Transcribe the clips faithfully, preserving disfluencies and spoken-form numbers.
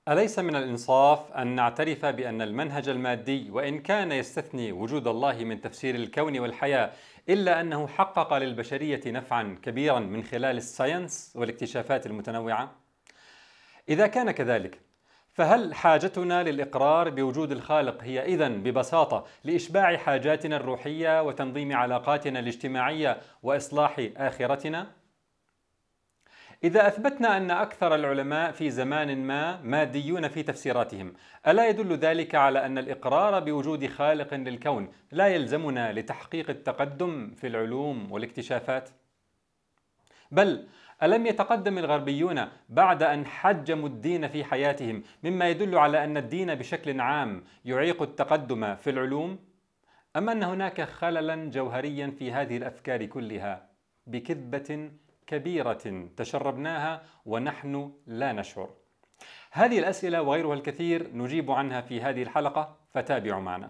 أليس من الإنصاف أن نعترف بأن المنهج المادي وإن كان يستثني وجود الله من تفسير الكون والحياة إلا أنه حقق للبشرية نفعا كبيرا من خلال الساينس والاكتشافات المتنوعة؟ إذا كان كذلك، فهل حاجتنا للإقرار بوجود الخالق هي إذن ببساطة لإشباع حاجاتنا الروحية وتنظيم علاقاتنا الاجتماعية وإصلاح آخرتنا؟ إذا أثبتنا أن أكثر العلماء في زمان ما ماديون في تفسيراتهم، ألا يدل ذلك على أن الإقرار بوجود خالق للكون لا يلزمنا لتحقيق التقدم في العلوم والاكتشافات؟ بل ألم يتقدم الغربيون بعد أن حجموا الدين في حياتهم، مما يدل على أن الدين بشكل عام يعيق التقدم في العلوم؟ أم أن هناك خللا جوهريا في هذه الأفكار كلها بكذبة كبيرة تشربناها ونحن لا نشعر؟ هذه الأسئلة وغيرها الكثير نجيب عنها في هذه الحلقة، فتابعوا معنا.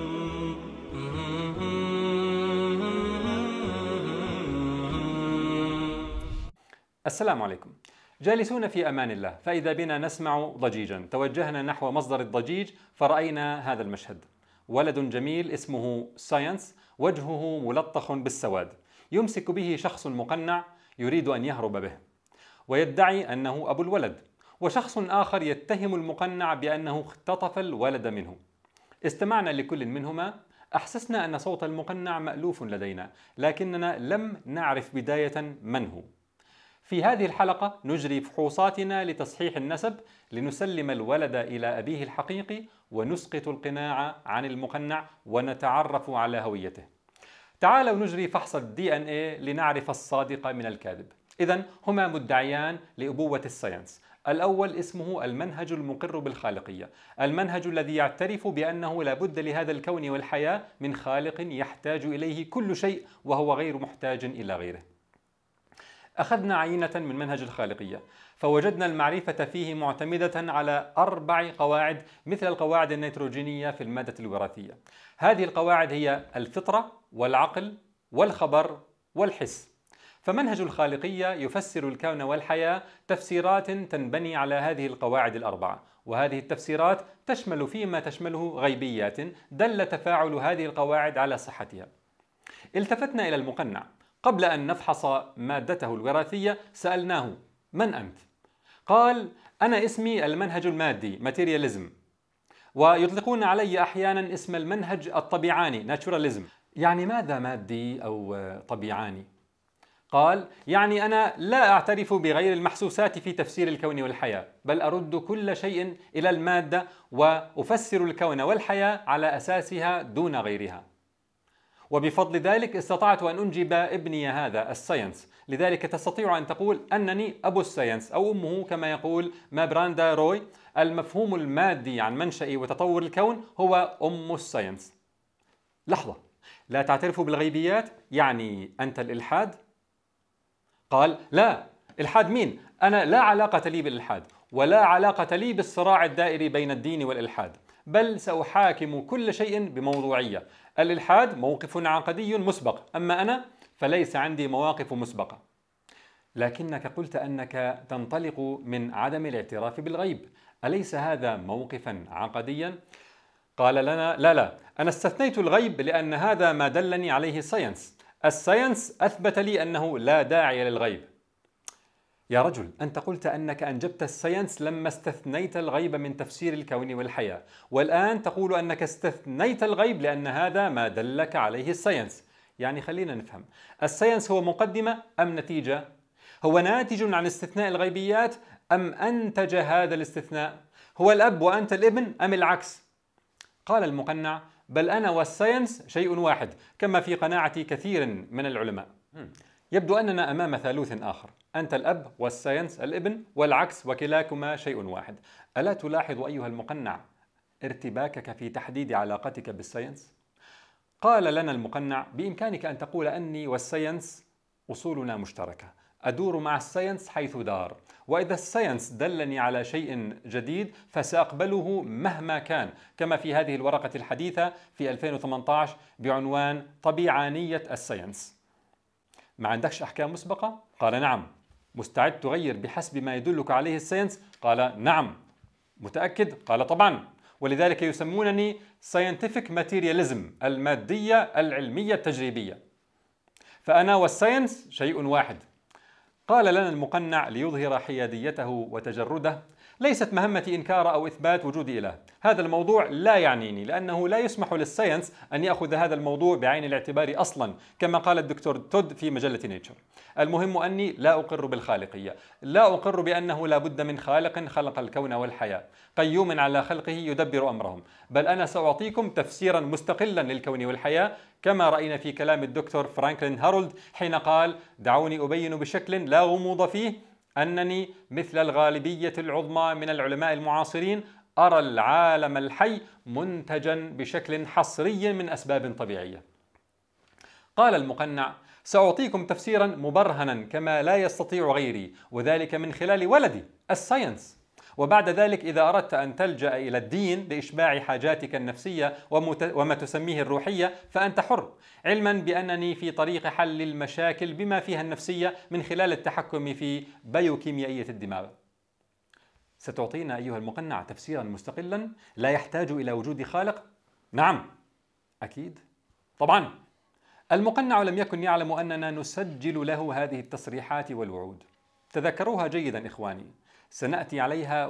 السلام عليكم. جالسون في أمان الله، فإذا بنا نسمع ضجيجا. توجهنا نحو مصدر الضجيج فرأينا هذا المشهد: ولد جميل اسمه ساينس، وجهه ملطخ بالسواد، يمسك به شخص مقنع يريد أن يهرب به ويدعي أنه أبو الولد، وشخص آخر يتهم المقنع بأنه اختطف الولد منه. استمعنا لكل منهما، أحسسنا أن صوت المقنع مألوف لدينا، لكننا لم نعرف بداية من هو. في هذه الحلقة نجري فحوصاتنا لتصحيح النسب، لنسلم الولد إلى أبيه الحقيقي ونسقط القناع عن المقنع ونتعرف على هويته. تعالوا نجري فحص الدي ان ايه لنعرف الصادق من الكاذب. إذن هما مدعيان لأبوة الساينس. الأول اسمه المنهج المقر بالخالقية، المنهج الذي يعترف بأنه لا بد لهذا الكون والحياة من خالق يحتاج إليه كل شيء وهو غير محتاج إلى غيره. أخذنا عينة من منهج الخالقية فوجدنا المعرفة فيه معتمدة على أربع قواعد مثل القواعد النيتروجينية في المادة الوراثية. هذه القواعد هي الفطرة والعقل والخبر والحس. فمنهج الخالقية يفسر الكون والحياة تفسيرات تنبني على هذه القواعد الأربعة، وهذه التفسيرات تشمل فيما تشمله غيبيات دل تفاعل هذه القواعد على صحتها. التفتنا إلى المقنع. قبل أن نفحص مادته الوراثية سألناه: من أنت؟ قال: أنا اسمي المنهج المادي materialism، ويطلقون علي أحيانا اسم المنهج الطبيعاني naturalism. يعني ماذا مادي أو طبيعاني؟ قال: يعني أنا لا أعترف بغير المحسوسات في تفسير الكون والحياة، بل أرد كل شيء إلى المادة وأفسر الكون والحياة على أساسها دون غيرها. وبفضل ذلك استطعت أن أنجب ابني هذا الساينس. لذلك تستطيع أن تقول أنني أبو الساينس أو أمه، كما يقول ما براندا روي: المفهوم المادي عن منشأ وتطور الكون هو أم الساينس. لحظة، لا تعترف بالغيبيات؟ يعني أنت الإلحاد؟ قال: لا، إلحاد مين؟ أنا لا علاقة لي بالإلحاد، ولا علاقة لي بالصراع الدائري بين الدين والإلحاد، بل سأحاكم كل شيء بموضوعية. الإلحاد موقف عقدي مسبق، أما أنا فليس عندي مواقف مسبقة. لكنك قلت أنك تنطلق من عدم الاعتراف بالغيب، أليس هذا موقفا عقديا؟ قال لنا: لا لا، أنا استثنيت الغيب لأن هذا ما دلني عليه الساينس. الساينس أثبت لي أنه لا داعي للغيب. يا رجل، أنت قلت أنك أنجبت الساينس لما استثنيت الغيب من تفسير الكون والحياة، والآن تقول أنك استثنيت الغيب لأن هذا ما دلك عليه الساينس. يعني خلينا نفهم، الساينس هو مقدمة أم نتيجة؟ هو ناتج عن استثناء الغيبيات أم أنتج هذا الاستثناء؟ هو الأب وأنت الابن أم العكس؟ قال المقنع: بل أنا والساينس شيء واحد، كما في قناعة كثير من العلماء. يبدو أننا أمام ثالوث آخر، أنت الأب والساينس الابن، والعكس، وكلاكما شيء واحد. ألا تلاحظ أيها المقنع ارتباكك في تحديد علاقتك بالساينس؟ قال لنا المقنع: بإمكانك أن تقول أني والساينس أصولنا مشتركة، أدور مع الساينس حيث دار، وإذا الساينس دلني على شيء جديد فسأقبله مهما كان، كما في هذه الورقة الحديثة في ألفين وثمانية عشر بعنوان طبيعانية الساينس. ما عندكش أحكام مسبقة؟ قال: نعم. مستعد تغير بحسب ما يدلك عليه الساينس؟ قال: نعم. متأكد؟ قال طبعا، ولذلك يسمونني scientific materialism، المادية العلمية التجريبية، فأنا والساينس شيء واحد. قال لنا المقنع ليظهر حياديته وتجرده: ليست مهمتي إنكار أو إثبات وجود إله، هذا الموضوع لا يعنيني، لأنه لا يسمح للساينس أن يأخذ هذا الموضوع بعين الاعتبار أصلا، كما قال الدكتور تود في مجلة نيتشر. المهم أني لا أقر بالخالقية، لا أقر بأنه لا بد من خالق خلق الكون والحياة قيوم على خلقه يدبر أمرهم، بل أنا سأعطيكم تفسيرا مستقلا للكون والحياة، كما رأينا في كلام الدكتور فرانكلين هارولد حين قال: دعوني أبين بشكل لا غموض فيه أنني مثل الغالبية العظمى من العلماء المعاصرين أرى العالم الحي منتجا بشكل حصري من أسباب طبيعية. قال المقنع: سأعطيكم تفسيرا مبرهنا كما لا يستطيع غيري، وذلك من خلال ولدي الساينس. وبعد ذلك إذا أردت أن تلجأ إلى الدين لإشباع حاجاتك النفسية وما تسميه الروحية فأنت حر، علما بأنني في طريق حل المشاكل بما فيها النفسية من خلال التحكم في بيوكيميائية الدماغ. ستعطينا أيها المقنع تفسيرا مستقلا لا يحتاج إلى وجود خالق؟ نعم، أكيد، طبعا. المقنع لم يكن يعلم أننا نسجل له هذه التصريحات والوعود. تذكروها جيدا إخواني، سنأتي عليها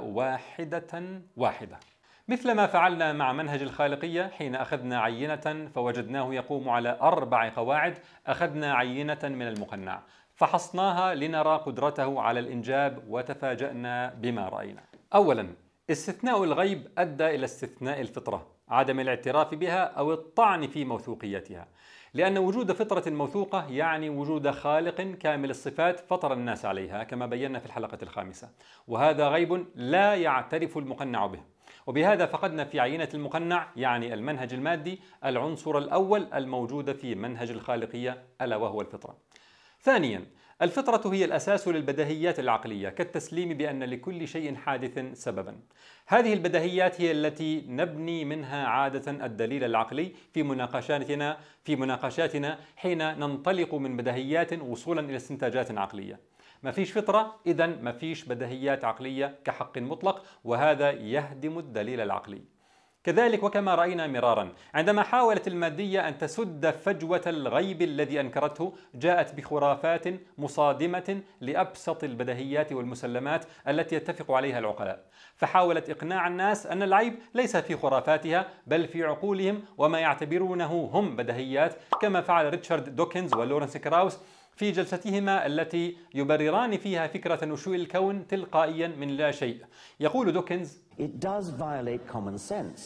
واحدة واحدة، مثل ما فعلنا مع منهج الخالقية حين أخذنا عينة فوجدناه يقوم على أربع قواعد. أخذنا عينة من المقنع فحصناها لنرى قدرته على الإنجاب، وتفاجأنا بما رأينا. أولا، استثناء الغيب أدى إلى استثناء الفطرة، عدم الاعتراف بها أو الطعن في موثوقيتها، لأن وجود فطرة موثوقة يعني وجود خالق كامل الصفات فطر الناس عليها، كما بينا في الحلقة الخامسة، وهذا غيب لا يعترف المقنع به. وبهذا فقدنا في عينة المقنع، يعني المنهج المادي، العنصر الأول الموجود في منهج الخالقية، ألا وهو الفطرة. ثانيا، الفطرة هي الأساس للبديهيات العقلية، كالتسليم بأن لكل شيء حادث سببا. هذه البديهيات هي التي نبني منها عادة الدليل العقلي في مناقشاتنا في مناقشاتنا حين ننطلق من بديهيات وصولا إلى استنتاجات عقلية. ما فيش فطرة، إذن ما فيش بديهيات عقلية كحق مطلق، وهذا يهدم الدليل العقلي. كذلك وكما رأينا مرارا، عندما حاولت المادية أن تسد فجوة الغيب الذي أنكرته، جاءت بخرافات مصادمة لأبسط البديهيات والمسلمات التي يتفق عليها العقلاء، فحاولت إقناع الناس أن العيب ليس في خرافاتها بل في عقولهم وما يعتبرونه هم بديهيات، كما فعل ريتشارد دوكنز ولورنس كراوس في جلستهما التي يبرران فيها فكرة نشوء الكون تلقائيا من لا شيء. يقول دوكنز: It does violate common sense.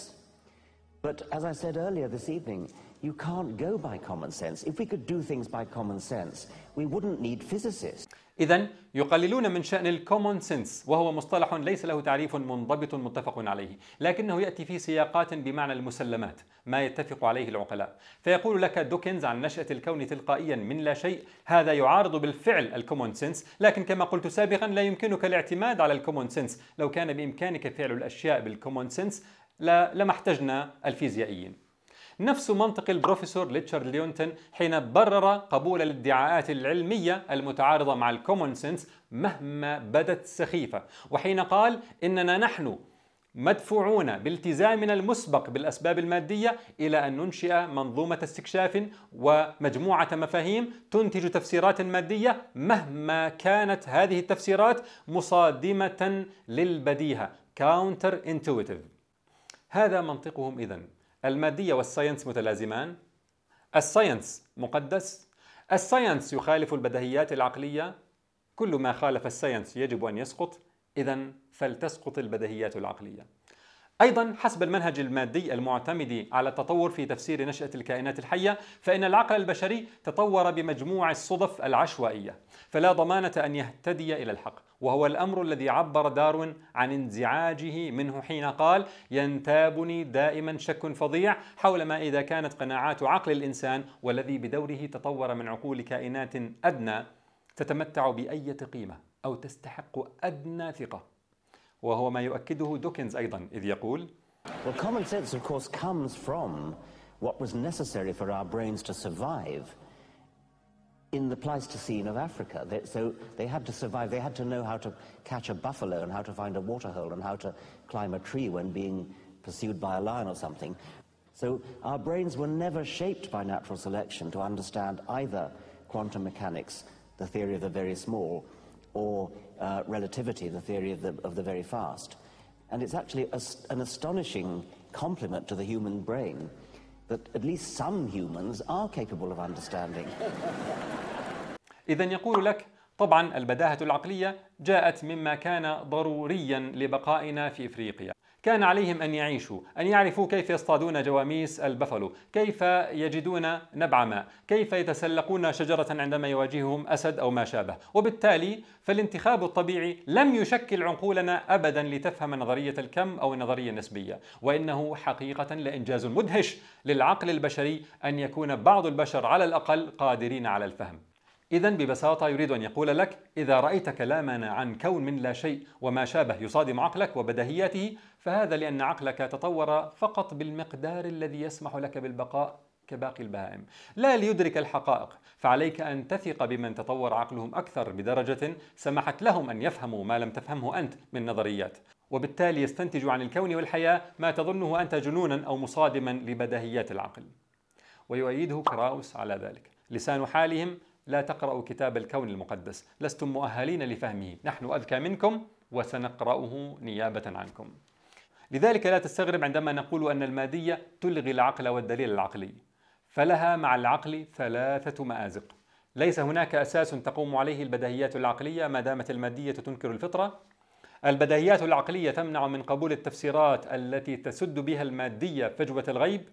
But as I said earlier this evening, you can't go by common sense. If we could do things by common sense, we wouldn't need physicists. إذن يقللون من شأن الكومون سنس، وهو مصطلح ليس له تعريف منضبط متفق عليه، لكنه يأتي في سياقات بمعنى المسلمات، ما يتفق عليه العقلاء. فيقول لك دوكنز عن نشأة الكون تلقائيا من لا شيء: هذا يعارض بالفعل الكومون سنس، لكن كما قلت سابقا لا يمكنك الاعتماد على الكومون سنس. لو كان بإمكانك فعل الأشياء بالكومون سنس لما احتجنا الفيزيائيين. نفس منطق البروفيسور ريتشارد ليونتون حين برر قبول الادعاءات العلمية المتعارضة مع الكومون سنس مهما بدت سخيفة، وحين قال إننا نحن مدفوعون بالتزامنا المسبق بالأسباب المادية إلى أن ننشئ منظومة استكشاف ومجموعة مفاهيم تنتج تفسيرات مادية مهما كانت هذه التفسيرات مصادمة للبديهة counter intuitive. هذا منطقهم إذن. المادية والساينس متلازمان، الساينس مقدس، الساينس يخالف البديهيات العقلية، كل ما خالف الساينس يجب أن يسقط، إذن فلتسقط البديهيات العقلية. أيضا حسب المنهج المادي المعتمد على التطور في تفسير نشأة الكائنات الحية، فإن العقل البشري تطور بمجموع الصدف العشوائية، فلا ضمانة أن يهتدي إلى الحق، وهو الأمر الذي عبر داروين عن انزعاجه منه حين قال: ينتابني دائما شك فظيع حول ما إذا كانت قناعات عقل الإنسان والذي بدوره تطور من عقول كائنات أدنى تتمتع بأي قيمة أو تستحق أدنى ثقة. وهو ما يؤكده دوكنز أيضا، إذ يقول: Well, common sense, of course, comes from what was necessary for our brains to survive. in the Pleistocene of Africa. They, so they had to survive. They had to know how to catch a buffalo and how to find a waterhole and how to climb a tree when being pursued by a lion or something. So our brains were never shaped by natural selection to understand either quantum mechanics, the theory of the very small, or uh, relativity, the theory of the, of the very fast. And it's actually a, an astonishing compliment to the human brain that at least some humans are capable of understanding. إذن يقول لك طبعا البداهة العقلية جاءت مما كان ضروريا لبقائنا في إفريقيا. كان عليهم أن يعيشوا، أن يعرفوا كيف يصطادون جواميس البفلو، كيف يجدون نبع ماء، كيف يتسلقون شجرة عندما يواجههم أسد أو ما شابه. وبالتالي فالانتخاب الطبيعي لم يشكل عقولنا أبدا لتفهم نظرية الكم أو النظرية النسبية، وإنه حقيقة لإنجاز مدهش للعقل البشري أن يكون بعض البشر على الأقل قادرين على الفهم. إذن ببساطة يريد أن يقول لك إذا رأيت كلامنا عن كون من لا شيء وما شابه يصادم عقلك وبديهياته، فهذا لأن عقلك تطور فقط بالمقدار الذي يسمح لك بالبقاء كباقي البهائم، لا ليدرك الحقائق. فعليك أن تثق بمن تطور عقلهم أكثر بدرجة سمحت لهم أن يفهموا ما لم تفهمه أنت من نظريات، وبالتالي يستنتج عن الكون والحياة ما تظنه أنت جنونا أو مصادما لبديهيات العقل. ويؤيده كراوس على ذلك. لسان حالهم: لا تقرأوا كتاب الكون المقدس، لستم مؤهلين لفهمه، نحن أذكى منكم وسنقرأه نيابة عنكم. لذلك لا تستغرب عندما نقول أن المادية تلغي العقل والدليل العقلي، فلها مع العقل ثلاثة مآزق. ليس هناك أساس تقوم عليه البديهيات العقلية ما دامت المادية تنكر الفطرة. البديهيات العقلية تمنع من قبول التفسيرات التي تسد بها المادية فجوة الغيب،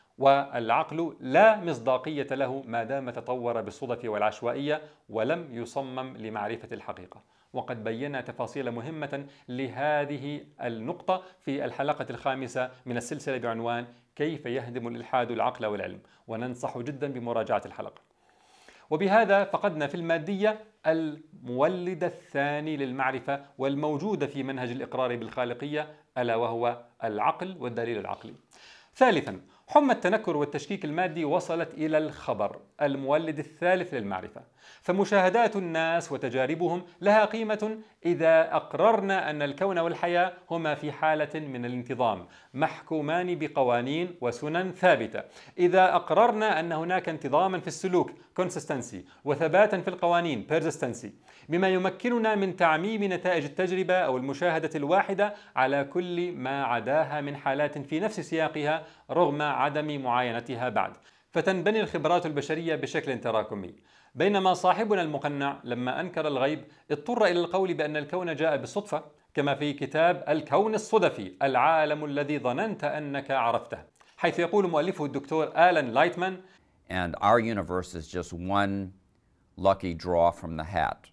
والعقل لا مصداقية له ما دام تطور بالصدف والعشوائية ولم يصمم لمعرفة الحقيقة. وقد بينا تفاصيل مهمة لهذه النقطة في الحلقة الخامسة من السلسلة بعنوان كيف يهدم الإلحاد العقل والعلم، وننصح جدا بمراجعة الحلقة. وبهذا فقدنا في المادية المولد الثاني للمعرفة والموجود في منهج الإقرار بالخالقية، ألا وهو العقل والدليل العقلي. ثالثا، حمى التنكر والتشكيك المادي وصلت إلى الخبر، المولد الثالث للمعرفة. فمشاهدات الناس وتجاربهم لها قيمة إذا أقررنا أن الكون والحياة هما في حالة من الانتظام، محكومان بقوانين وسنن ثابتة. إذا أقررنا أن هناك انتظاما في السلوك consistency وثباتا في القوانين persistence، بما يمكننا من تعميم نتائج التجربة أو المشاهدة الواحدة على كل ما عداها من حالات في نفس سياقها رغم عدم معاينتها بعد، فتنبني الخبرات البشرية بشكل تراكمي. بينما صاحبنا المقنع لما أنكر الغيب اضطر إلى القول بأن الكون جاء بالصدفة، كما في كتاب الكون الصدفي، العالم الذي ظننت أنك عرفته، حيث يقول مؤلفه الدكتور آلان لايتمان: And our universe is just one lucky draw from the hat,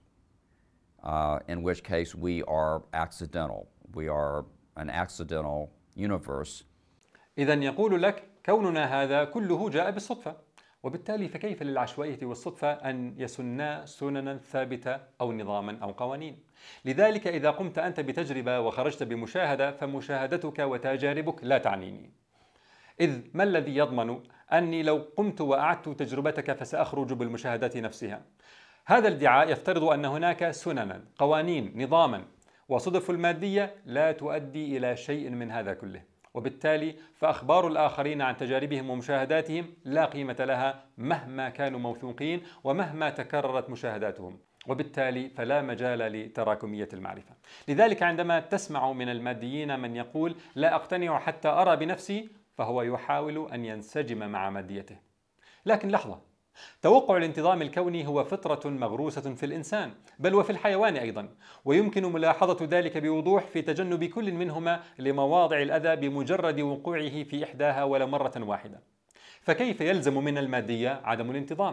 uh, in which case we are accidental. We are an accidental universe. إذن يقول لك كوننا هذا كله جاء بالصدفة، وبالتالي فكيف للعشوائية والصدفة أن يسنا سننا ثابتة أو نظاما أو قوانين؟ لذلك إذا قمت أنت بتجربة وخرجت بمشاهدة فمشاهدتك وتجاربك لا تعنيني، إذ ما الذي يضمن أني لو قمت وأعدت تجربتك فسأخرج بالمشاهدات نفسها؟ هذا الادعاء يفترض أن هناك سننا، قوانين، نظاما، وصدف المادية لا تؤدي إلى شيء من هذا كله. وبالتالي فأخبار الآخرين عن تجاربهم ومشاهداتهم لا قيمة لها مهما كانوا موثوقين ومهما تكررت مشاهداتهم، وبالتالي فلا مجال لتراكمية المعرفة. لذلك عندما تسمع من الماديين من يقول لا أقتنع حتى أرى بنفسي، فهو يحاول أن ينسجم مع ماديته. لكن لحظة، توقع الانتظام الكوني هو فطرة مغروسة في الإنسان بل وفي الحيوان أيضا، ويمكن ملاحظة ذلك بوضوح في تجنب كل منهما لمواضع الأذى بمجرد وقوعه في إحداها ولو مرة واحدة. فكيف يلزم من المادية عدم الانتظام؟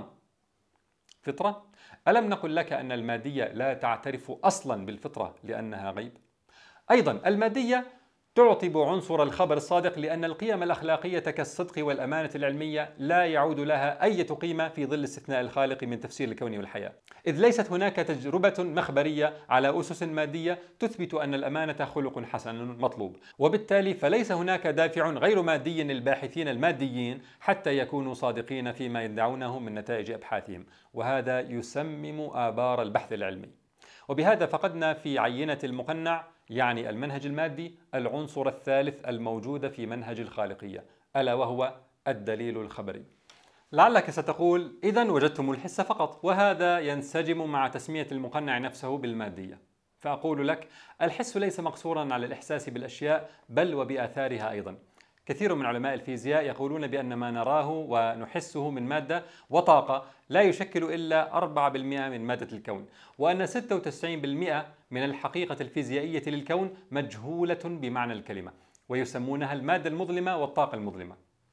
فطرة؟ ألم نقل لك أن المادية لا تعترف أصلا بالفطرة لأنها غيب؟ أيضا المادية تعطب عنصر الخبر الصادق، لأن القيم الأخلاقية كالصدق والأمانة العلمية لا يعود لها أي قيمة في ظل استثناء الخالق من تفسير الكون والحياة، إذ ليست هناك تجربة مخبرية على أسس مادية تثبت أن الأمانة خلق حسن مطلوب، وبالتالي فليس هناك دافع غير مادي للباحثين الماديين حتى يكونوا صادقين فيما يدعونه من نتائج أبحاثهم، وهذا يسمم آبار البحث العلمي. وبهذا فقدنا في عينة المقنع، يعني المنهج المادي، العنصر الثالث الموجود في منهج الخالقية، ألا وهو الدليل الخبري. لعلك ستقول: إذن وجدتم الحس فقط، وهذا ينسجم مع تسمية المقنع نفسه بالمادية. فأقول لك: الحس ليس مقصورا على الإحساس بالأشياء، بل وبآثارها أيضا. كثير من علماء الفيزياء يقولون بأن ما نراه ونحسه من مادة وطاقة لا يشكل إلا أربعة بالمئة من مادة الكون، وأن ستة وتسعين بالمئة من الحقيقة الفيزيائية للكون مجهولة بمعنى الكلمة، ويسمونها المادة المظلمة والطاقة المظلمة.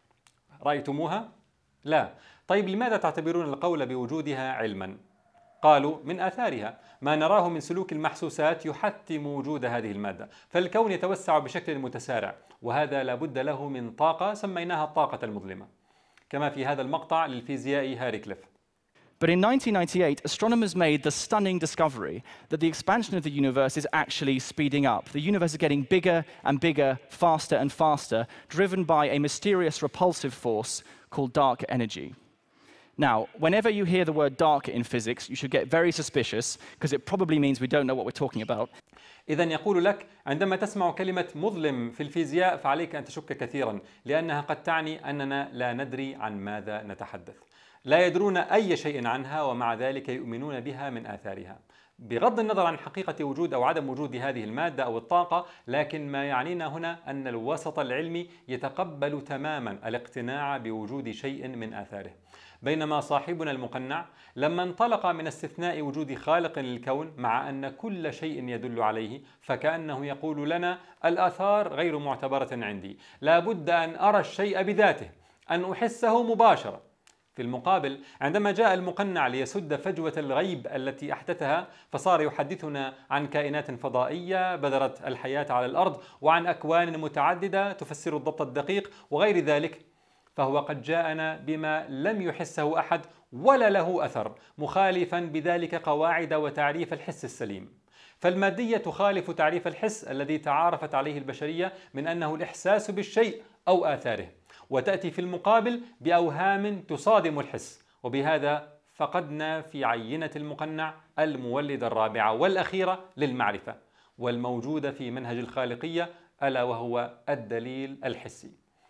رأيتموها؟ لا. طيب لماذا تعتبرون القول بوجودها علما؟ قالوا: من آثارها. ما نراه من سلوك المحسوسات يحتم وجود هذه المادة، فالكون يتوسع بشكل متسارع، وهذا لابد له من طاقة سميناها الطاقة المظلمة، كما في هذا المقطع للفيزيائي هاري كليف. But in nineteen ninety-eight, astronomers made the stunning discovery that the expansion of the universe is actually speeding up. The universe is getting bigger and bigger, faster and faster, driven by a mysterious repulsive force called dark energy. Now, whenever you hear the word dark in physics, you should get very suspicious, because it probably means we don't know what we're talking about. إذن يقول لك: عندما تسمع كلمة مظلم في الفيزياء فعليك أن تشك كثيرا، لأنها قد تعني أننا لا ندري عن ماذا نتحدث. لا يدرون أي شيء عنها، ومع ذلك يؤمنون بها من آثارها، بغض النظر عن حقيقة وجود أو عدم وجود هذه المادة أو الطاقة. لكن ما يعنينا هنا أن الوسط العلمي يتقبل تماما الاقتناع بوجود شيء من آثاره، بينما صاحبنا المقنع لما انطلق من استثناء وجود خالق للكون، مع أن كل شيء يدل عليه، فكأنه يقول لنا: الآثار غير معتبرة عندي، لا بد أن أرى الشيء بذاته، أن أحسه مباشرة. في المقابل، عندما جاء المقنع ليسد فجوة الغيب التي أحدثها، فصار يحدثنا عن كائنات فضائية بذرت الحياة على الأرض، وعن أكوان متعددة تفسر الضبط الدقيق وغير ذلك، فهو قد جاءنا بما لم يحسه أحد ولا له أثر، مخالفا بذلك قواعد وتعريف الحس السليم. فالمادية تخالف تعريف الحس الذي تعارفت عليه البشرية من أنه الإحساس بالشيء أو آثاره، وتأتي في المقابل بأوهام تصادم الحس. وبهذا فقدنا في عينة المقنع المولد الرابعة والأخيرة للمعرفة، والموجودة في منهج الخالقية، ألا وهو الدليل الحسي.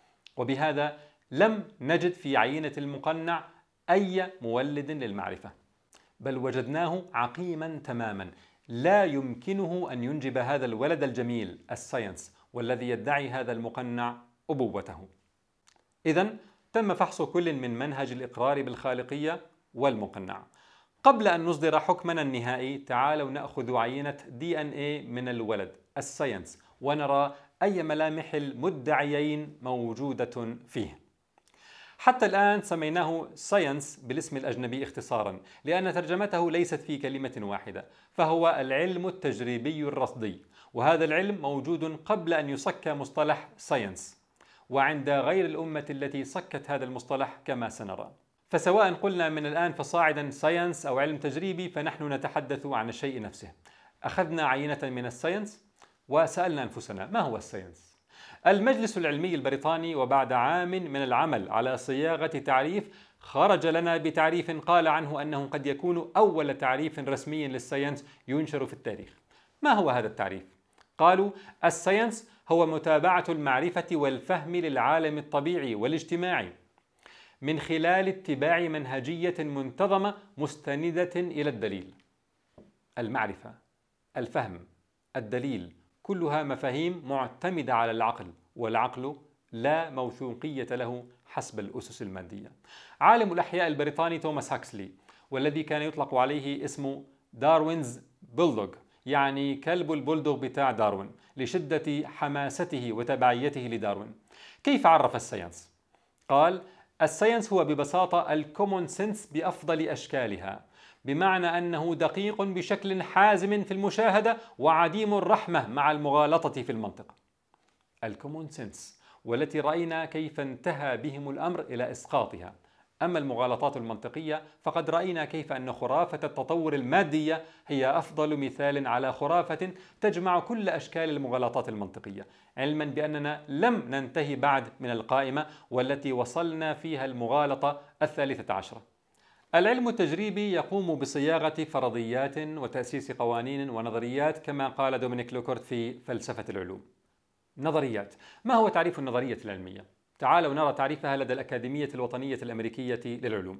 وبهذا لم نجد في عينة المقنع أي مولد للمعرفة، بل وجدناه عقيما تماما، لا يمكنه أن ينجب هذا الولد الجميل الساينس، والذي يدعي هذا المقنع أبوته. إذن تم فحص كل من منهج الإقرار بالخالقية والمقنع. قبل أن نصدر حكمنا النهائي، تعالوا نأخذ عينة دي إن إيه من الولد الساينس، ونرى أي ملامح المدعيين موجودة فيه. حتى الآن سميناه ساينس بالاسم الأجنبي اختصارا، لأن ترجمته ليست في كلمة واحدة، فهو العلم التجريبي الرصدي، وهذا العلم موجود قبل أن يصك مصطلح ساينس، وعند غير الأمة التي صكت هذا المصطلح كما سنرى. فسواء قلنا من الآن فصاعدا ساينس أو علم تجريبي، فنحن نتحدث عن الشيء نفسه. أخذنا عينة من الساينس وسألنا أنفسنا: ما هو الساينس؟ المجلس العلمي البريطاني وبعد عام من العمل على صياغة تعريف خرج لنا بتعريف قال عنه أنه قد يكون أول تعريف رسمي للساينس ينشر في التاريخ. ما هو هذا التعريف؟ قالوا: الساينس هو متابعة المعرفة والفهم للعالم الطبيعي والاجتماعي من خلال اتباع منهجية منتظمة مستندة إلى الدليل. المعرفة، الفهم، الدليل، كلها مفاهيم معتمدة على العقل، والعقل لا موثوقية له حسب الأسس المادية. عالم الأحياء البريطاني توماس هاكسلي، والذي كان يطلق عليه اسم داروينز بولدوغ، يعني كلب البولدوغ بتاع داروين، لشدة حماسته وتبعيته لداروين. كيف عرف الساينس؟ قال: الساينس هو ببساطة الكومون سنس بأفضل أشكالها، بمعنى أنه دقيق بشكل حازم في المشاهدة وعديم الرحمة مع المغالطة في المنطق. الكومون سنس، والتي رأينا كيف انتهى بهم الأمر إلى إسقاطها. أما المغالطات المنطقية فقد رأينا كيف أن خرافة التطور المادية هي أفضل مثال على خرافة تجمع كل أشكال المغالطات المنطقية، علما بأننا لم ننتهي بعد من القائمة والتي وصلنا فيها المغالطة الثالثة عشرة. العلم التجريبي يقوم بصياغة فرضيات وتأسيس قوانين ونظريات كما قال دومينيك لوكورت في فلسفة العلوم. نظريات. ما هو تعريف النظرية العلمية؟ تعالوا نرى تعريفها لدى الأكاديمية الوطنية الأمريكية للعلوم.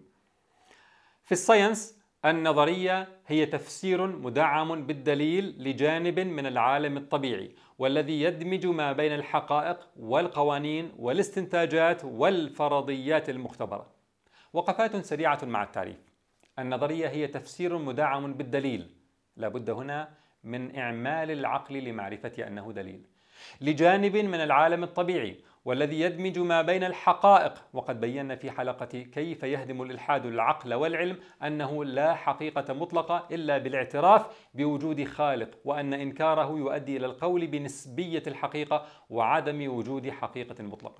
في الساينس النظرية هي تفسير مدعم بالدليل لجانب من العالم الطبيعي، والذي يدمج ما بين الحقائق والقوانين والاستنتاجات والفرضيات المختبرة. وقفات سريعة مع التعريف. النظرية هي تفسير مدعم بالدليل، لا بد هنا من إعمال العقل لمعرفة أنه دليل، لجانب من العالم الطبيعي، والذي يدمج ما بين الحقائق. وقد بينا في حلقة كيف يهدم الإلحاد العقل والعلم أنه لا حقيقة مطلقة إلا بالاعتراف بوجود خالق، وأن إنكاره يؤدي إلى القول بنسبية الحقيقة وعدم وجود حقيقة مطلقة.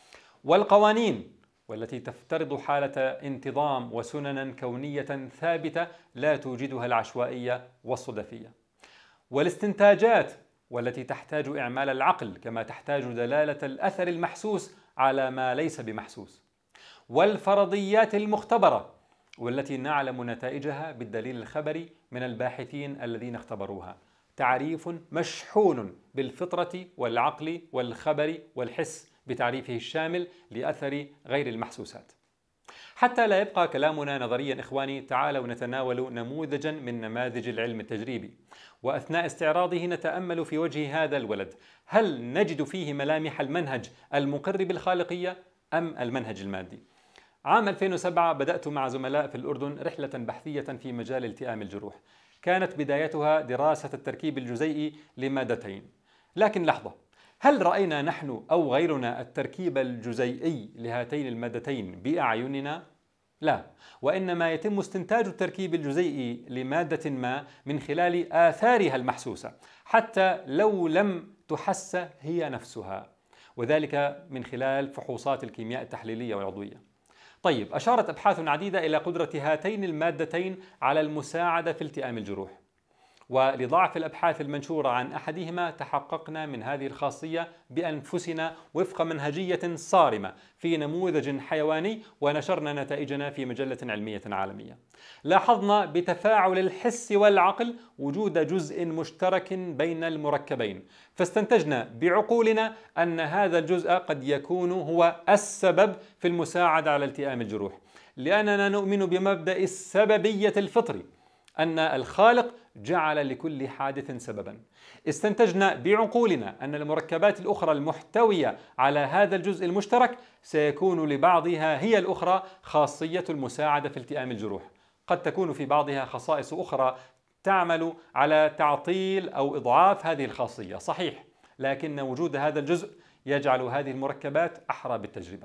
والقوانين، والتي تفترض حالة انتظام وسننا كونية ثابتة لا توجدها العشوائية والصدفية. والاستنتاجات، والتي تحتاج إعمال العقل كما تحتاج دلالة الأثر المحسوس على ما ليس بمحسوس. والفرضيات المختبرة، والتي نعلم نتائجها بالدليل الخبري من الباحثين الذين اختبروها. تعريف مشحون بالفطرة والعقل والخبر والحس بتعريفه الشامل لأثر غير المحسوسات. حتى لا يبقى كلامنا نظريا إخواني، تعالوا نتناول نموذجا من نماذج العلم التجريبي، وأثناء استعراضه نتأمل في وجه هذا الولد، هل نجد فيه ملامح المنهج المقر بالخالقية أم المنهج المادي؟ عام ألفين وسبعة بدأت مع زملاء في الأردن رحلة بحثية في مجال التئام الجروح. كانت بدايتها دراسة التركيب الجزيئي لمادتين. لكن لحظة، هل رأينا نحن أو غيرنا التركيب الجزيئي لهاتين المادتين بأعيننا؟ لا، وإنما يتم استنتاج التركيب الجزيئي لمادة ما من خلال آثارها المحسوسة، حتى لو لم تحس هي نفسها، وذلك من خلال فحوصات الكيمياء التحليلية والعضوية. طيب، أشارت أبحاث عديدة إلى قدرة هاتين المادتين على المساعدة في التئام الجروح، ولضعف الأبحاث المنشورة عن أحدهما تحققنا من هذه الخاصية بأنفسنا وفق منهجية صارمة في نموذج حيواني، ونشرنا نتائجنا في مجلة علمية عالمية. لاحظنا بتفاعل الحس والعقل وجود جزء مشترك بين المركبين، فاستنتجنا بعقولنا أن هذا الجزء قد يكون هو السبب في المساعدة على التئام الجروح، لأننا نؤمن بمبدأ السببية الفطري، أن الخالق جعل لكل حادث سببا. استنتجنا بعقولنا أن المركبات الأخرى المحتوية على هذا الجزء المشترك سيكون لبعضها هي الأخرى خاصية المساعدة في التئام الجروح. قد تكون في بعضها خصائص أخرى تعمل على تعطيل أو إضعاف هذه الخاصية، صحيح، لكن وجود هذا الجزء يجعل هذه المركبات أحرى بالتجربة.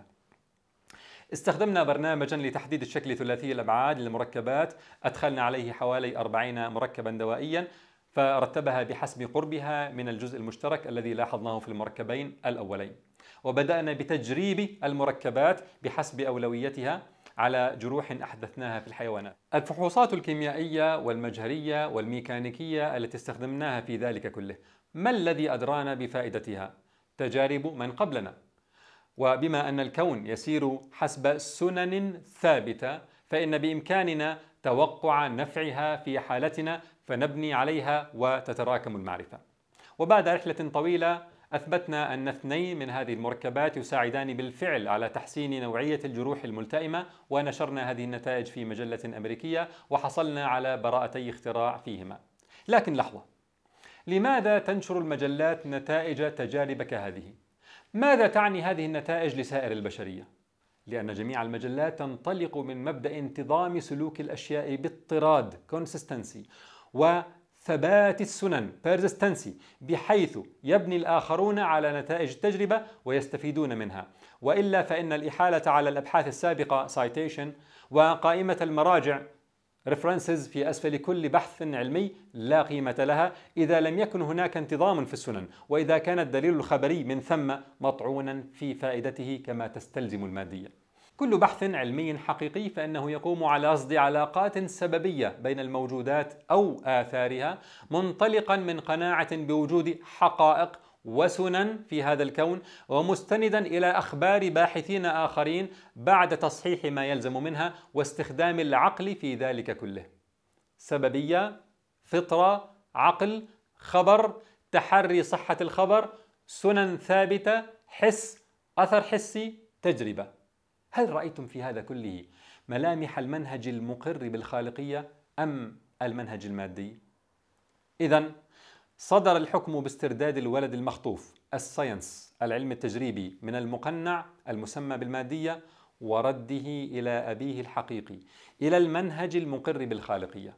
استخدمنا برنامجا لتحديد الشكل ثلاثي الأبعاد للمركبات، أدخلنا عليه حوالي أربعين مركبا دوائيا، فرتبها بحسب قربها من الجزء المشترك الذي لاحظناه في المركبين الأولين. وبدأنا بتجريب المركبات بحسب أولويتها على جروح أحدثناها في الحيوانات. الفحوصات الكيميائية والمجهرية والميكانيكية التي استخدمناها في ذلك كله، ما الذي أدرانا بفائدتها؟ تجارب من قبلنا. وبما أن الكون يسير حسب سنن ثابتة، فإن بإمكاننا توقع نفعها في حالتنا، فنبني عليها وتتراكم المعرفة. وبعد رحلة طويلة أثبتنا أن اثنين من هذه المركبات يساعدان بالفعل على تحسين نوعية الجروح الملتئمة، ونشرنا هذه النتائج في مجلة أمريكية، وحصلنا على براءتي اختراع فيهما. لكن لحظة، لماذا تنشر المجلات نتائج تجارب كهذه؟ ماذا تعني هذه النتائج لسائر البشرية؟ لأن جميع المجلات تنطلق من مبدأ انتظام سلوك الأشياء باضطراد consistency وثبات السنن persistence، بحيث يبني الآخرون على نتائج التجربة ويستفيدون منها، وإلا فإن الإحالة على الأبحاث السابقة citation وقائمة المراجع references في أسفل كل بحث علمي لا قيمة لها إذا لم يكن هناك انتظام في السنن، وإذا كان الدليل الخبري من ثم مطعونا في فائدته كما تستلزم المادية. كل بحث علمي حقيقي فإنه يقوم على قصد علاقات سببية بين الموجودات أو آثارها، منطلقا من قناعة بوجود حقائق وسنن في هذا الكون، ومستندا إلى أخبار باحثين آخرين بعد تصحيح ما يلزم منها واستخدام العقل في ذلك كله. سببية، فطرة، عقل، خبر، تحري صحة الخبر، سنن ثابتة، حس، أثر حسي، تجربة. هل رأيتم في هذا كله ملامح المنهج المقر بالخالقية أم المنهج المادي؟ إذن صدر الحكم باسترداد الولد المخطوف، الساينس، العلم التجريبي، من المقنع المسمى بالمادية، ورده إلى أبيه الحقيقي، إلى المنهج المقر بالخالقية.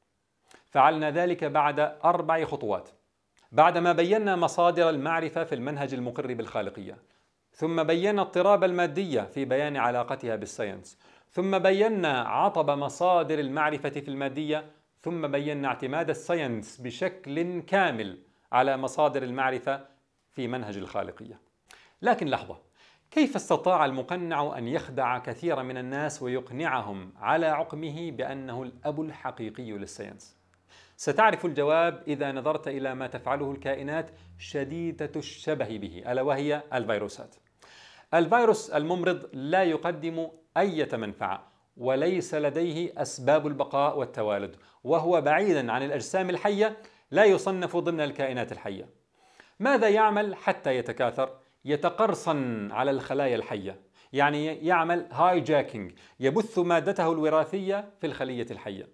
فعلنا ذلك بعد أربع خطوات. بعدما بينا مصادر المعرفة في المنهج المقر بالخالقية، ثم بينا اضطراب المادية في بيان علاقتها بالساينس، ثم بينا عطب مصادر المعرفة في المادية، ثم بينا اعتماد الساينس بشكل كامل على مصادر المعرفة في منهج الخالقية. لكن لحظة، كيف استطاع المقنع أن يخدع كثيرا من الناس ويقنعهم على عقمه بأنه الأب الحقيقي للساينس؟ ستعرف الجواب إذا نظرت إلى ما تفعله الكائنات شديدة الشبه به، ألا وهي الفيروسات. الفيروس الممرض لا يقدم أي منفعة، وليس لديه أسباب البقاء والتوالد، وهو بعيدا عن الأجسام الحية، لا يصنف ضمن الكائنات الحية. ماذا يعمل حتى يتكاثر؟ يتقرصن على الخلايا الحية، يعني يعمل هايجاكينج، يبث مادته الوراثية في الخلية الحية.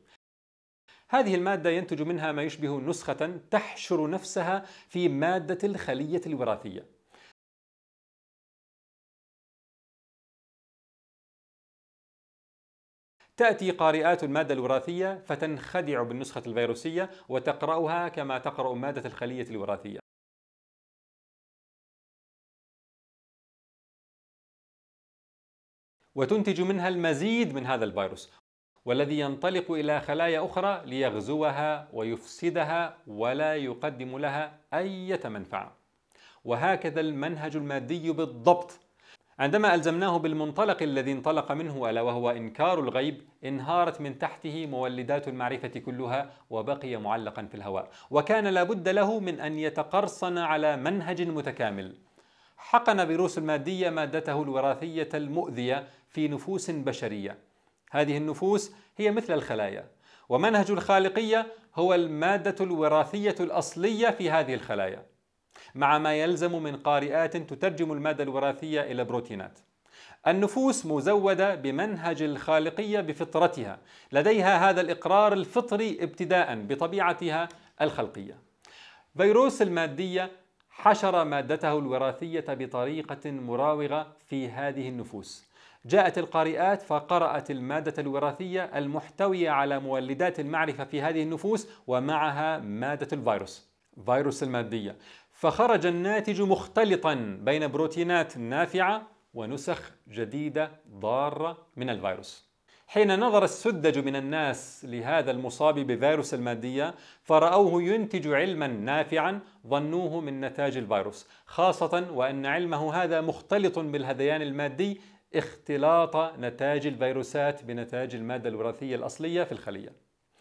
هذه المادة ينتج منها ما يشبه نسخة تحشر نفسها في مادة الخلية الوراثية. تأتي قارئات المادة الوراثية فتنخدع بالنسخة الفيروسية وتقرأها كما تقرأ مادة الخلية الوراثية. وتنتج منها المزيد من هذا الفيروس، والذي ينطلق إلى خلايا أخرى ليغزوها ويفسدها ولا يقدم لها أي منفعة. وهكذا المنهج المادي بالضبط. عندما ألزمناه بالمنطلق الذي انطلق منه، ألا وهو إنكار الغيب، انهارت من تحته مولدات المعرفة كلها وبقي معلقا في الهواء، وكان لابد له من أن يتقرصن على منهج متكامل. حقن فيروس المادية مادته الوراثية المؤذية في نفوس بشرية. هذه النفوس هي مثل الخلايا، ومنهج الخالقية هو المادة الوراثية الأصلية في هذه الخلايا، مع ما يلزم من قارئات تترجم المادة الوراثية إلى بروتينات. النفوس مزودة بمنهج الخالقية بفطرتها، لديها هذا الإقرار الفطري ابتداء بطبيعتها الخلقية. فيروس المادية حشر مادته الوراثية بطريقة مراوغة في هذه النفوس. جاءت القارئات فقرأت المادة الوراثية المحتوية على مولدات المعرفة في هذه النفوس، ومعها مادة الفيروس، فيروس المادية، فخرج الناتج مختلطا بين بروتينات نافعة ونسخ جديدة ضارة من الفيروس. حين نظر السذج من الناس لهذا المصاب بفيروس المادية فرأوه ينتج علما نافعا، ظنوه من نتاج الفيروس، خاصة وأن علمه هذا مختلط بالهذيان المادي، اختلاط نتاج الفيروسات بنتاج المادة الوراثية الأصلية في الخلية.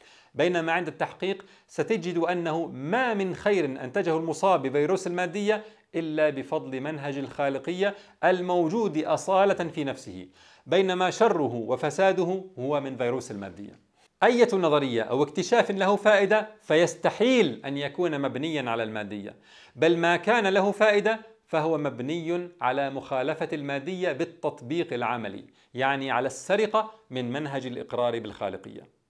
بينما عند التحقيق ستجد أنه ما من خير أنتجه المصاب بفيروس المادية إلا بفضل منهج الخالقية الموجود أصالة في نفسه، بينما شره وفساده هو من فيروس المادية. أية نظرية أو اكتشاف له فائدة فيستحيل أن يكون مبنيا على المادية، بل ما كان له فائدة فهو مبني على مخالفة المادية بالتطبيق العملي، يعني على السرقة من منهج الإقرار بالخالقية.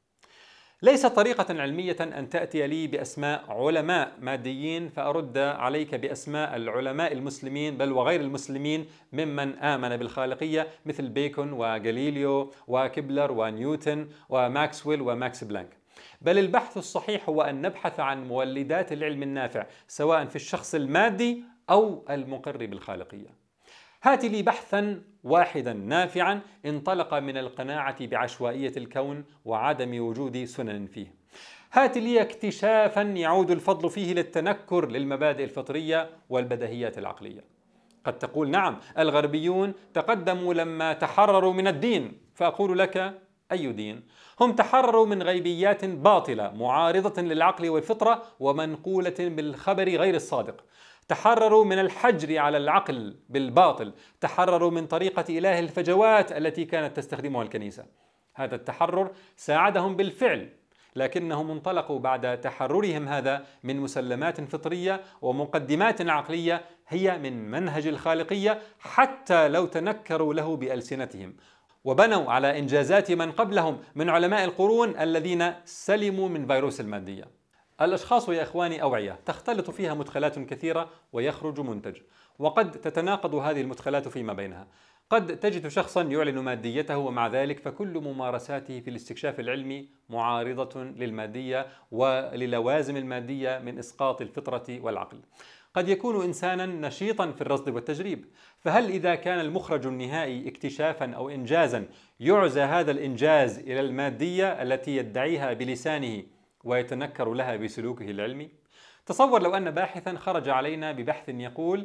ليس طريقة علمية أن تأتي لي بأسماء علماء ماديين فأرد عليك بأسماء العلماء المسلمين بل وغير المسلمين ممن آمن بالخالقية، مثل بيكون وغاليليو وكيبلر ونيوتن وماكسويل وماكس بلانك. بل البحث الصحيح هو أن نبحث عن مولدات العلم النافع، سواء في الشخص المادي أو المقر بالخالقية. هات لي بحثا واحدا نافعا انطلق من القناعة بعشوائية الكون وعدم وجود سنن فيه. هات لي اكتشافا يعود الفضل فيه للتنكر للمبادئ الفطرية والبديهيات العقلية. قد تقول نعم، الغربيون تقدموا لما تحرروا من الدين، فأقول لك أي دين؟ هم تحرروا من غيبيات باطلة معارضة للعقل والفطرة ومنقولة بالخبر غير الصادق. تحرروا من الحجر على العقل بالباطل، تحرروا من طريقة إله الفجوات التي كانت تستخدمها الكنيسة. هذا التحرر ساعدهم بالفعل، لكنهم انطلقوا بعد تحررهم هذا من مسلمات فطرية ومقدمات عقلية هي من منهج الخالقية، حتى لو تنكروا له بألسنتهم، وبنوا على إنجازات من قبلهم من علماء القرون الذين سلموا من فيروس المادية. الأشخاص يا إخواني أوعية تختلط فيها مدخلات كثيرة ويخرج منتج، وقد تتناقض هذه المدخلات فيما بينها. قد تجد شخصا يعلن ماديته ومع ذلك فكل ممارساته في الاستكشاف العلمي معارضة للمادية وللوازم المادية من إسقاط الفطرة والعقل. قد يكون إنسانا نشيطا في الرصد والتجريب، فهل إذا كان المخرج النهائي اكتشافا أو إنجازا يعزى هذا الإنجاز إلى المادية التي يدعيها بلسانه ويتنكر لها بسلوكه العلمي؟ تصور لو أن باحثا خرج علينا ببحث يقول: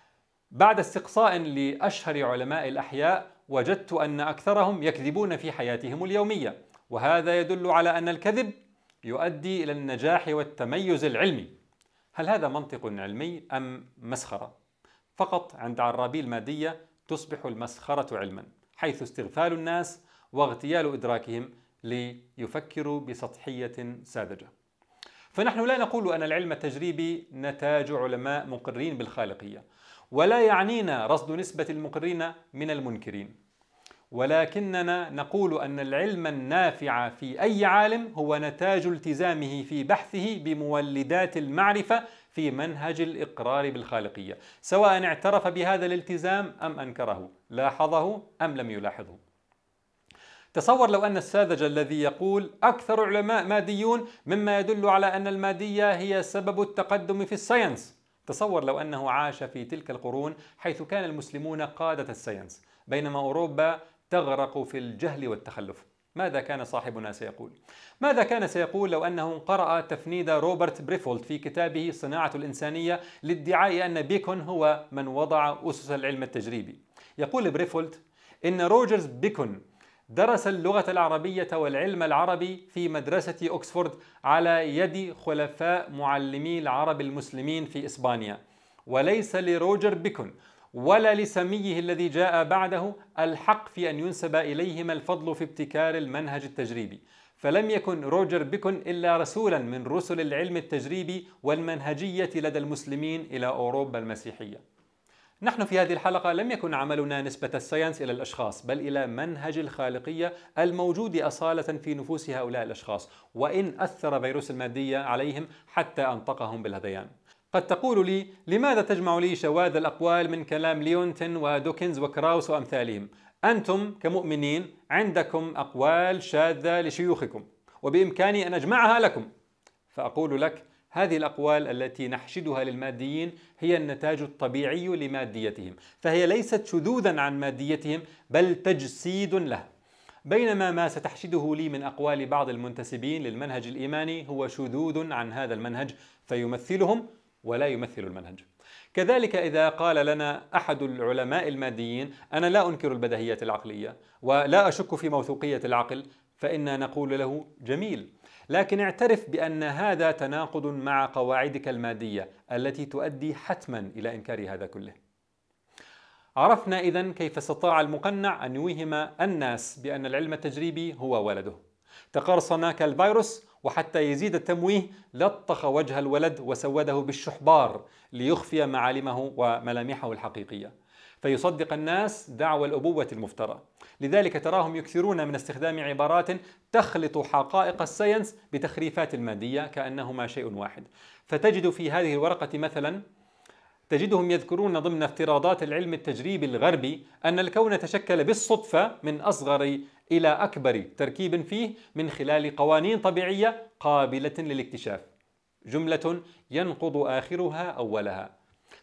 بعد استقصاء لأشهر علماء الأحياء وجدت أن أكثرهم يكذبون في حياتهم اليومية، وهذا يدل على أن الكذب يؤدي إلى النجاح والتميز العلمي. هل هذا منطق علمي أم مسخرة؟ فقط عند عرابي المادية تصبح المسخرة علما، حيث استغفال الناس واغتيال إدراكهم ليفكروا بسطحية ساذجة. فنحن لا نقول أن العلم التجريبي نتاج علماء مقرين بالخالقية، ولا يعنينا رصد نسبة المقرين من المنكرين، ولكننا نقول أن العلم النافع في أي عالم هو نتاج التزامه في بحثه بمولدات المعرفة في منهج الإقرار بالخالقية، سواء اعترف بهذا الالتزام أم أنكره، لاحظه أم لم يلاحظه. تصور لو أن الساذج الذي يقول أكثر علماء ماديون مما يدل على أن المادية هي سبب التقدم في الساينس. تصور لو أنه عاش في تلك القرون حيث كان المسلمون قادة الساينس بينما أوروبا تغرق في الجهل والتخلف. ماذا كان صاحبنا سيقول؟ ماذا كان سيقول لو أنه قرأ تفنيد روبرت بريفولت في كتابه صناعة الإنسانية لادعاء أن بيكون هو من وضع أسس العلم التجريبي؟ يقول بريفولت إن روجرز بيكون درس اللغة العربية والعلم العربي في مدرسة أكسفورد على يد خلفاء معلمي العرب المسلمين في إسبانيا، وليس لروجر بيكون ولا لسميه الذي جاء بعده الحق في أن ينسب إليهما الفضل في ابتكار المنهج التجريبي، فلم يكن روجر بيكون إلا رسولا من رسل العلم التجريبي والمنهجية لدى المسلمين إلى أوروبا المسيحية. نحن في هذه الحلقة لم يكن عملنا نسبة الساينس إلى الأشخاص، بل إلى منهج الخالقية الموجود أصالة في نفوس هؤلاء الأشخاص، وإن أثر فيروس المادية عليهم حتى أنطقهم بالهذيان. قد تقول لي: لماذا تجمع لي شواذ الأقوال من كلام ليونتن ودوكنز وكراوس وأمثالهم؟ أنتم كمؤمنين عندكم أقوال شاذة لشيوخكم وبإمكاني أن أجمعها لكم. فأقول لك: هذه الأقوال التي نحشدها للماديين هي النتاج الطبيعي لماديتهم، فهي ليست شذوذا عن ماديتهم بل تجسيد له، بينما ما ستحشده لي من أقوال بعض المنتسبين للمنهج الإيماني هو شذوذ عن هذا المنهج فيمثلهم ولا يمثل المنهج. كذلك إذا قال لنا أحد العلماء الماديين: أنا لا أنكر البديهيات العقلية ولا أشك في موثوقية العقل، فإننا نقول له: جميل، لكن اعترف بأن هذا تناقض مع قواعدك المادية التي تؤدي حتما إلى إنكار هذا كله. عرفنا إذن كيف استطاع المقنع أن يوهم الناس بأن العلم التجريبي هو ولده. تقرصن كالفيروس، وحتى يزيد التمويه لطخ وجه الولد وسوده بالشحبار ليخفي معالمه وملامحه الحقيقية، فيصدق الناس دعوى الأبوة المفترى. لذلك تراهم يكثرون من استخدام عبارات تخلط حقائق الساينس بتخريفات المادية كأنهما شيء واحد. فتجد في هذه الورقة مثلا تجدهم يذكرون ضمن افتراضات العلم التجريبي الغربي أن الكون تشكل بالصدفة من أصغر إلى أكبر تركيب فيه من خلال قوانين طبيعية قابلة للاكتشاف، جملة ينقض آخرها أولها.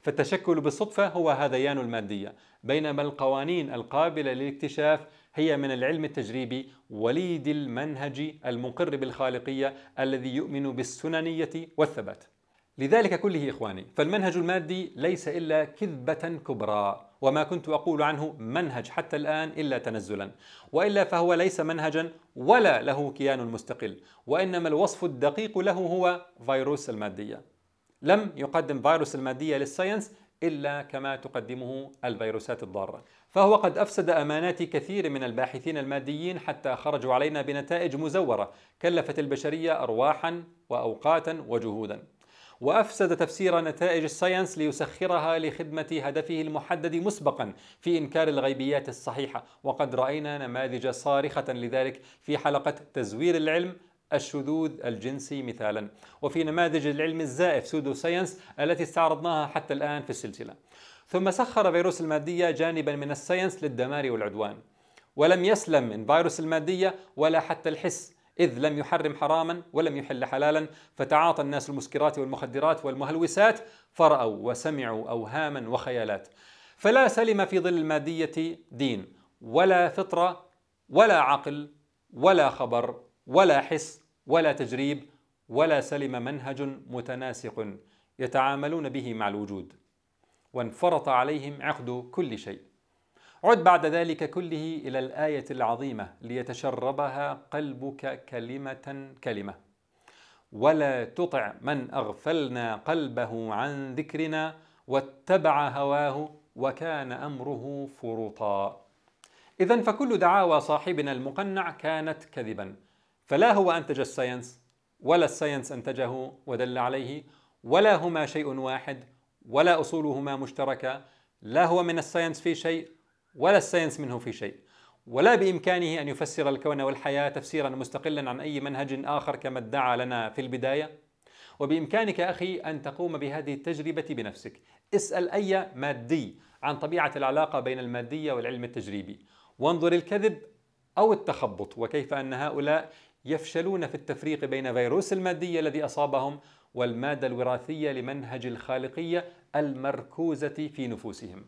فالتشكل بالصدفة هو هذيان المادية، بينما القوانين القابلة للاكتشاف هي من العلم التجريبي وليد المنهج المقر بالخالقية الذي يؤمن بالسننية والثبات. لذلك كله إخواني، فالمنهج المادي ليس إلا كذبة كبرى، وما كنت أقول عنه منهج حتى الآن إلا تنزلا، وإلا فهو ليس منهجا ولا له كيان مستقل، وإنما الوصف الدقيق له هو فيروس المادية. لم يقدم فيروس المادية للساينس إلا كما تقدمه الفيروسات الضارة، فهو قد أفسد أمانات كثير من الباحثين الماديين حتى خرجوا علينا بنتائج مزورة كلفت البشرية أرواحا وأوقاتا وجهودا، وأفسد تفسير نتائج الساينس ليسخرها لخدمة هدفه المحدد مسبقا في إنكار الغيبيات الصحيحة. وقد رأينا نماذج صارخة لذلك في حلقة تزوير العلم الشذوذ الجنسي مثالا، وفي نماذج العلم الزائف سودو ساينس التي استعرضناها حتى الآن في السلسلة. ثم سخر فيروس المادية جانبا من الساينس للدمار والعدوان، ولم يسلم من فيروس المادية ولا حتى الحس، إذ لم يحرم حراما ولم يحل حلالا، فتعاطى الناس المسكرات والمخدرات والمهلوسات فرأوا وسمعوا أوهاما وخيالات. فلا سلم في ظل المادية دين ولا فطرة ولا عقل ولا خبر ولا حس ولا تجريب، ولا سلم منهج متناسق يتعاملون به مع الوجود، وانفرط عليهم عقد كل شيء. عد بعد ذلك كله إلى الآية العظيمة ليتشربها قلبك كلمة كلمة: ولا تطع من أغفلنا قلبه عن ذكرنا واتبع هواه وكان أمره فرطا. إذن فكل دعاوى صاحبنا المقنع كانت كذبا، فلا هو أنتج الساينس ولا الساينس أنتجه ودل عليه، ولا هما شيء واحد ولا أصولهما مشتركة، لا هو من الساينس في شيء ولا الساينس منه في شيء، ولا بإمكانه أن يفسر الكون والحياة تفسيرا مستقلا عن أي منهج آخر كما ادعى لنا في البداية. وبإمكانك أخي أن تقوم بهذه التجربة بنفسك. اسأل أي مادي عن طبيعة العلاقة بين المادية والعلم التجريبي، وانظر الكذب أو التخبط، وكيف أن هؤلاء يفشلون في التفريق بين فيروس المادية الذي أصابهم والمادة الوراثية لمنهج الخالقية المركوزة في نفوسهم.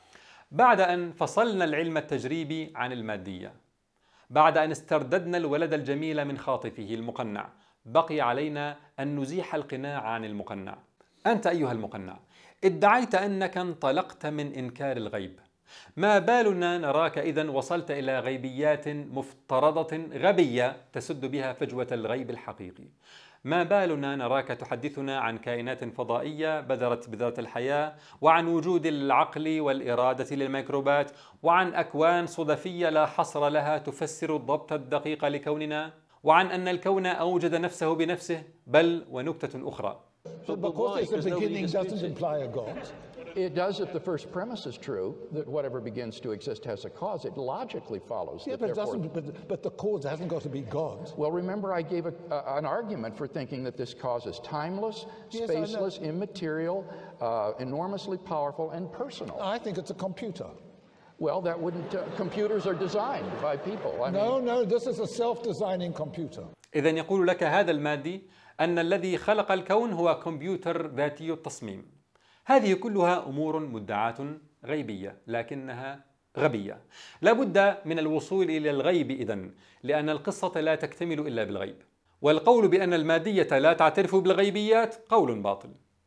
بعد أن فصلنا العلم التجريبي عن المادية، بعد أن استرددنا الولد الجميل من خاطفه المقنع، بقي علينا أن نزيح القناع عن المقنع. أنت أيها المقنع ادعيت أنك انطلقت من إنكار الغيب، ما بالنا نراك إذن وصلت إلى غيبيات مفترضة غبية تسد بها فجوة الغيب الحقيقي؟ ما بالنا نراك تحدثنا عن كائنات فضائية بذرت بذرة الحياة، وعن وجود العقل والإرادة للميكروبات، وعن أكوان صدفية لا حصر لها تفسر الضبط الدقيق لكوننا، وعن أن الكون أوجد نفسه بنفسه، بل ونكتة أخرى. So because the beginning doesn't imply a God. It does if the first premise is true, that whatever begins to exist has a cause. It logically follows. Yeah, that but, it therefore... doesn't, but, but the cause hasn't got to be God. Well, remember I gave a, uh, an argument for thinking that this cause is timeless, yes, spaceless, immaterial, uh, enormously powerful, and personal. I think it's a computer. Well, that wouldn't... Uh, computers are designed by people. I no, mean... no, this is a self-designing computer. إذن يقول لك هذا المادي أن الذي خلق الكون هو كمبيوتر ذاتي التصميم. هذه كلها أمور مدعاة غيبية لكنها غبية. لا بد من الوصول إلى الغيب إذن، لأن القصة لا تكتمل إلا بالغيب، والقول بأن المادية لا تعترف بالغيبيات قول باطل.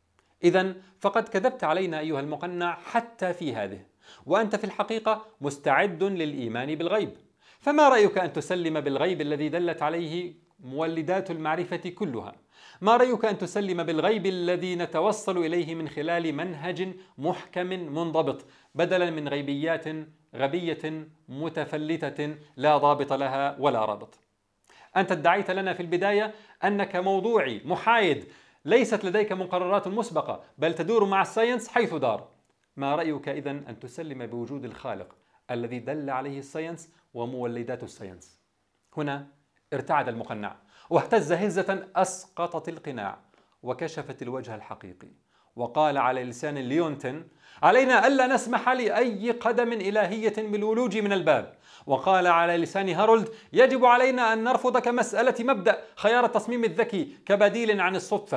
إذن فقد كذبت علينا أيها المقنع حتى في هذه، وأنت في الحقيقة مستعد للإيمان بالغيب. فما رأيك أن تسلم بالغيب الذي دلت عليه مولدات المعرفة كلها؟ ما رأيك أن تسلم بالغيب الذي نتوصل إليه من خلال منهج محكم منضبط، بدلا من غيبيات غبية متفلتة لا ضابط لها ولا رابط؟ أنت ادعيت لنا في البداية أنك موضوعي محايد، ليست لديك مقررات مسبقة، بل تدور مع الساينس حيث دار. ما رأيك إذن أن تسلم بوجود الخالق الذي دل عليه الساينس ومولدات الساينس؟ هنا ارتعد المقنع واهتز هزة أسقطت القناع، وكشفت الوجه الحقيقي، وقال على لسان ليونتن: علينا ألا نسمح لأي قدم إلهية بالولوج من الباب. وقال على لسان هارولد: يجب علينا أن نرفض كمسألة مبدأ خيار التصميم الذكي كبديل عن الصدفة.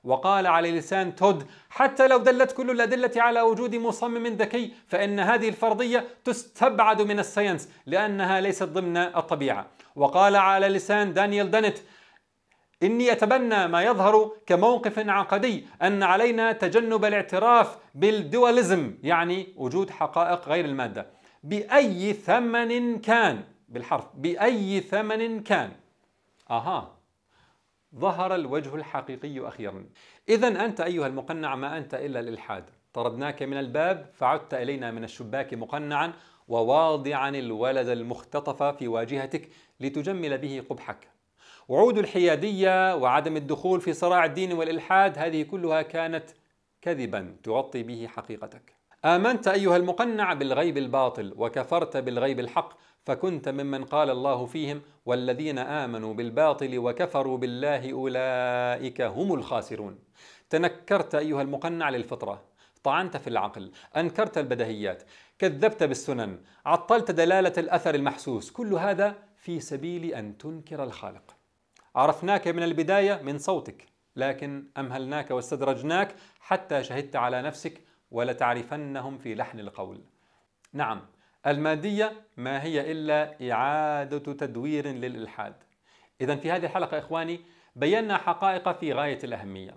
وقال على لسان تود: حتى لو دلت كل الأدلة على وجود مصمم ذكي فإن هذه الفرضية تستبعد من الساينس لأنها ليست ضمن الطبيعة. وقال على لسان دانيال دانيت: إني أتبنى ما يظهر كموقف عقدي أن علينا تجنب الاعتراف بالدواليزم، يعني وجود حقائق غير المادة، بأي ثمن كان، بالحرف بأي ثمن كان. آها، ظهر الوجه الحقيقي أخيرا. إذن أنت أيها المقنع ما أنت إلا الإلحاد. طردناك من الباب فعدت إلينا من الشباك مقنعا وواضعا الولد المختطف في واجهتك لتجمل به قبحك. وعود الحيادية وعدم الدخول في صراع الدين والإلحاد هذه كلها كانت كذبا تغطي به حقيقتك. آمنت أيها المقنع بالغيب الباطل وكفرت بالغيب الحق، فكنت ممن قال الله فيهم: والذين آمنوا بالباطل وكفروا بالله أولئك هم الخاسرون. تنكرت أيها المقنع للفطرة، طعنت في العقل، أنكرت البديهيات، كذبت بالسنن، عطلت دلالة الأثر المحسوس، كل هذا في سبيل أن تنكر الخالق. عرفناك من البداية من صوتك، لكن أمهلناك واستدرجناك حتى شهدت على نفسك ولتعرفنهم في لحن القول. نعم، المادية ما هي إلا إعادة تدوير للإلحاد. إذن في هذه الحلقة إخواني بينا حقائق في غاية الأهمية.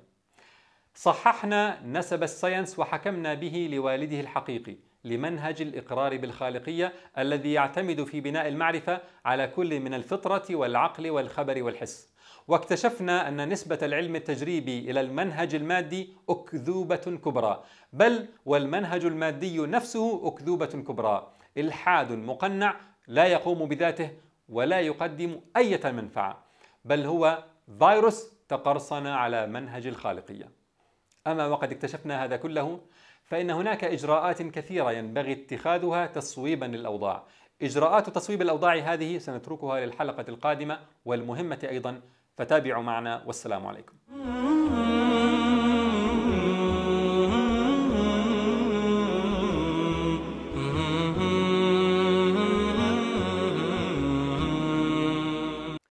صححنا نسب الساينس وحكمنا به لوالده الحقيقي لمنهج الإقرار بالخالقية الذي يعتمد في بناء المعرفة على كل من الفطرة والعقل والخبر والحس. واكتشفنا أن نسبة العلم التجريبي إلى المنهج المادي أكذوبة كبرى، بل والمنهج المادي نفسه أكذوبة كبرى، إلحاد مقنع لا يقوم بذاته ولا يقدم أي منفعة، بل هو فيروس تقرصن على منهج الخالقية. أما وقد اكتشفنا هذا كله فإن هناك إجراءات كثيرة ينبغي اتخاذها تصويبا للأوضاع. إجراءات تصويب الأوضاع هذه سنتركها للحلقة القادمة والمهمة أيضا، فتابعوا معنا والسلام عليكم.